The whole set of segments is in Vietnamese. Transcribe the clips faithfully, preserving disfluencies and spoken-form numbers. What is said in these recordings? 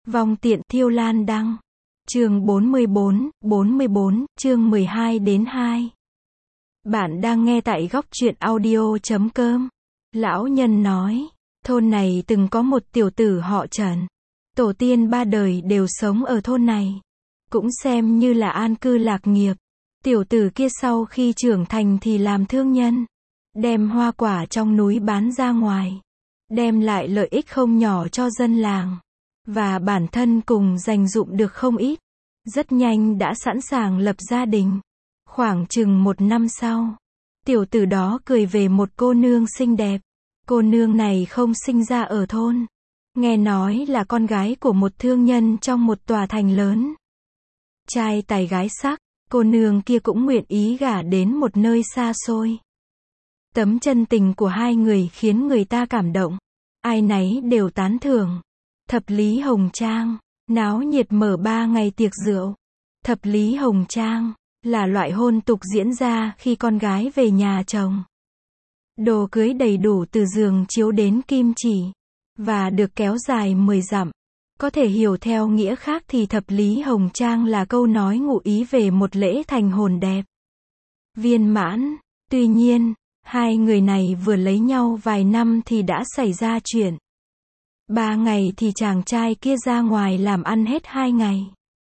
Vong tiện thiêu lan đăng. Chương bốn mươi bốn, bốn mươi bốn, chương mười hai đến hai. Bạn đang nghe tại góc truyện audio chấm com. Lão nhân nói, thôn này từng có một tiểu tử họ Trần. Tổ tiên ba đời đều sống ở thôn này. Cũng xem như là an cư lạc nghiệp. Tiểu tử kia sau khi trưởng thành thì làm thương nhân. Đem hoa quả trong núi bán ra ngoài. Đem lại lợi ích không nhỏ cho dân làng. Và bản thân cùng dành dụm được không ít. Rất nhanh đã sẵn sàng lập gia đình. Khoảng chừng một năm sau, tiểu tử đó cười về một cô nương xinh đẹp. Cô nương này không sinh ra ở thôn. Nghe nói là con gái của một thương nhân trong một tòa thành lớn. Trai tài gái sắc, cô nương kia cũng nguyện ý gả đến một nơi xa xôi. Tấm chân tình của hai người khiến người ta cảm động. Ai nấy đều tán thưởng. Thập lý hồng trang, náo nhiệt mở ba ngày tiệc rượu. Thập lý hồng trang là loại hôn tục diễn ra khi con gái về nhà chồng. Đồ cưới đầy đủ từ giường chiếu đến kim chỉ, và được kéo dài mười dặm. Có thể hiểu theo nghĩa khác thì thập lý hồng trang là câu nói ngụ ý về một lễ thành hôn đẹp, viên mãn. Tuy nhiên, hai người này vừa lấy nhau vài năm thì đã xảy ra chuyện. Ba ngày thì chàng trai kia ra ngoài làm ăn hết hai ngày.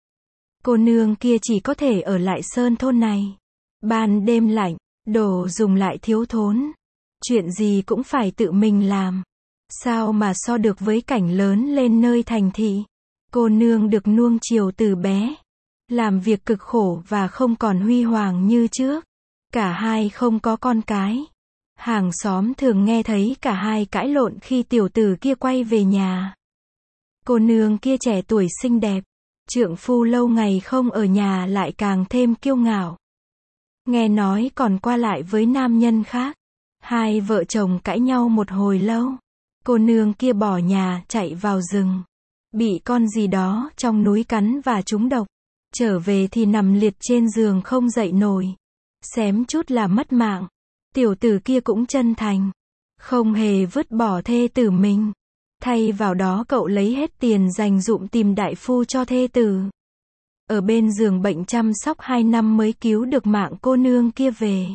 Cô nương kia chỉ có thể ở lại sơn thôn này. Ban đêm lạnh, đồ dùng lại thiếu thốn. Chuyện gì cũng phải tự mình làm. Sao mà so được với cảnh lớn lên nơi thành thị. Cô nương được nuông chiều từ bé. Làm việc cực khổ và không còn huy hoàng như trước. Cả hai không có con cái. Hàng xóm thường nghe thấy cả hai cãi lộn khi tiểu tử kia quay về nhà. Cô nương kia trẻ tuổi xinh đẹp. Trượng phu lâu ngày không ở nhà lại càng thêm kiêu ngạo. Nghe nói còn qua lại với nam nhân khác. Hai vợ chồng cãi nhau một hồi lâu. Cô nương kia bỏ nhà chạy vào rừng. Bị con gì đó trong núi cắn và trúng độc. Trở về thì nằm liệt trên giường không dậy nổi. Xém chút là mất mạng. Tiểu tử kia cũng chân thành. Không hề vứt bỏ thê tử mình. Thay vào đó cậu lấy hết tiền dành dụm tìm đại phu cho thê tử. Ở bên giường bệnh chăm sóc hai năm mới cứu được mạng cô nương kia về.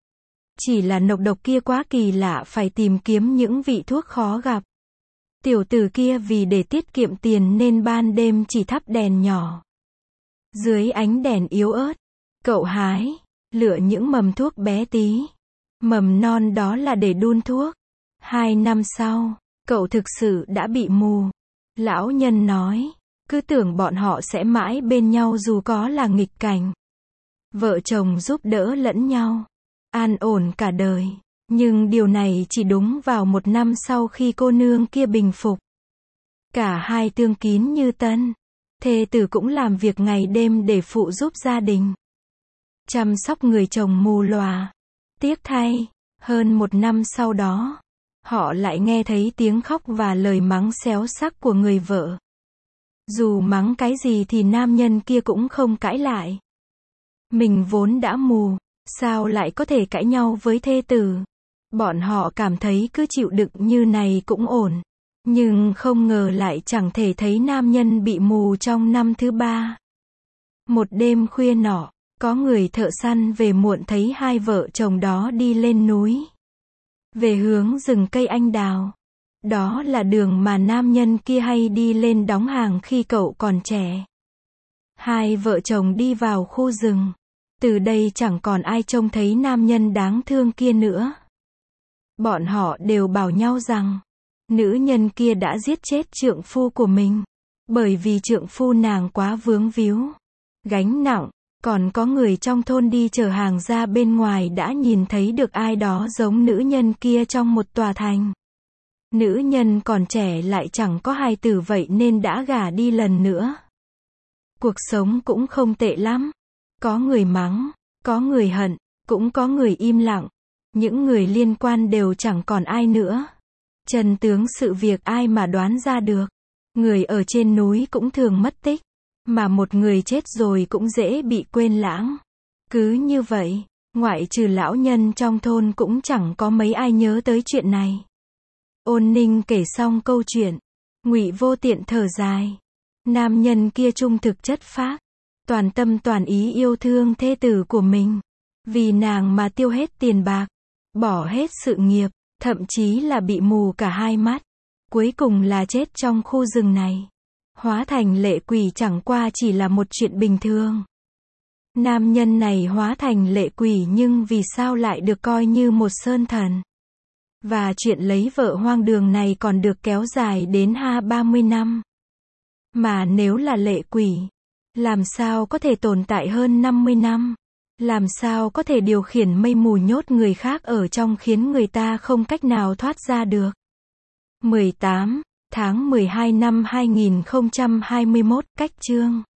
Chỉ là nọc độc kia quá kỳ lạ, phải tìm kiếm những vị thuốc khó gặp. Tiểu tử kia vì để tiết kiệm tiền nên ban đêm chỉ thắp đèn nhỏ. Dưới ánh đèn yếu ớt, cậu hái, lựa những mầm thuốc bé tí. Mầm non đó là để đun thuốc. Hai năm sau, cậu thực sự đã bị mù. Lão nhân nói, cứ tưởng bọn họ sẽ mãi bên nhau dù có là nghịch cảnh. Vợ chồng giúp đỡ lẫn nhau, an ổn cả đời. Nhưng điều này chỉ đúng vào một năm sau khi cô nương kia bình phục. Cả hai tương kín như tân. Thê tử cũng làm việc ngày đêm để phụ giúp gia đình. Chăm sóc người chồng mù lòa. Tiếc thay, hơn một năm sau đó, họ lại nghe thấy tiếng khóc và lời mắng xéo sắc của người vợ. Dù mắng cái gì thì nam nhân kia cũng không cãi lại. Mình vốn đã mù, sao lại có thể cãi nhau với thê tử? Bọn họ cảm thấy cứ chịu đựng như này cũng ổn. Nhưng không ngờ lại chẳng thể thấy nam nhân bị mù trong năm thứ ba. Một đêm khuya nọ, có người thợ săn về muộn thấy hai vợ chồng đó đi lên núi. Về hướng rừng cây anh đào. Đó là đường mà nam nhân kia hay đi lên đóng hàng khi cậu còn trẻ. Hai vợ chồng đi vào khu rừng. Từ đây chẳng còn ai trông thấy nam nhân đáng thương kia nữa. Bọn họ đều bảo nhau rằng, nữ nhân kia đã giết chết trượng phu của mình. Bởi vì trượng phu nàng quá vướng víu, gánh nặng. Còn có người trong thôn đi chở hàng ra bên ngoài đã nhìn thấy được ai đó giống nữ nhân kia trong một tòa thành. Nữ nhân còn trẻ lại chẳng có hài tử vậy nên đã gả đi lần nữa. Cuộc sống cũng không tệ lắm. Có người mắng, có người hận, cũng có người im lặng. Những người liên quan đều chẳng còn ai nữa. Chân tướng sự việc ai mà đoán ra được. Người ở trên núi cũng thường mất tích. Mà một người chết rồi cũng dễ bị quên lãng. Cứ như vậy, ngoại trừ lão nhân trong thôn cũng chẳng có mấy ai nhớ tới chuyện này. Ôn Ninh kể xong câu chuyện, Ngụy Vô Tiện thở dài. Nam nhân kia trung thực chất phác, toàn tâm toàn ý yêu thương thê tử của mình. Vì nàng mà tiêu hết tiền bạc, bỏ hết sự nghiệp, thậm chí là bị mù cả hai mắt. Cuối cùng là chết trong khu rừng này. Hóa thành lệ quỷ chẳng qua chỉ là một chuyện bình thường. Nam nhân này hóa thành lệ quỷ nhưng vì sao lại được coi như một sơn thần? Và chuyện lấy vợ hoang đường này còn được kéo dài đến ha ba mươi năm. Mà nếu là lệ quỷ, làm sao có thể tồn tại hơn năm mươi năm? Làm sao có thể điều khiển mây mù nhốt người khác ở trong khiến người ta không cách nào thoát ra được? mười tám tháng mười hai năm hai nghìn không trăm hai mươi mốt, cách chương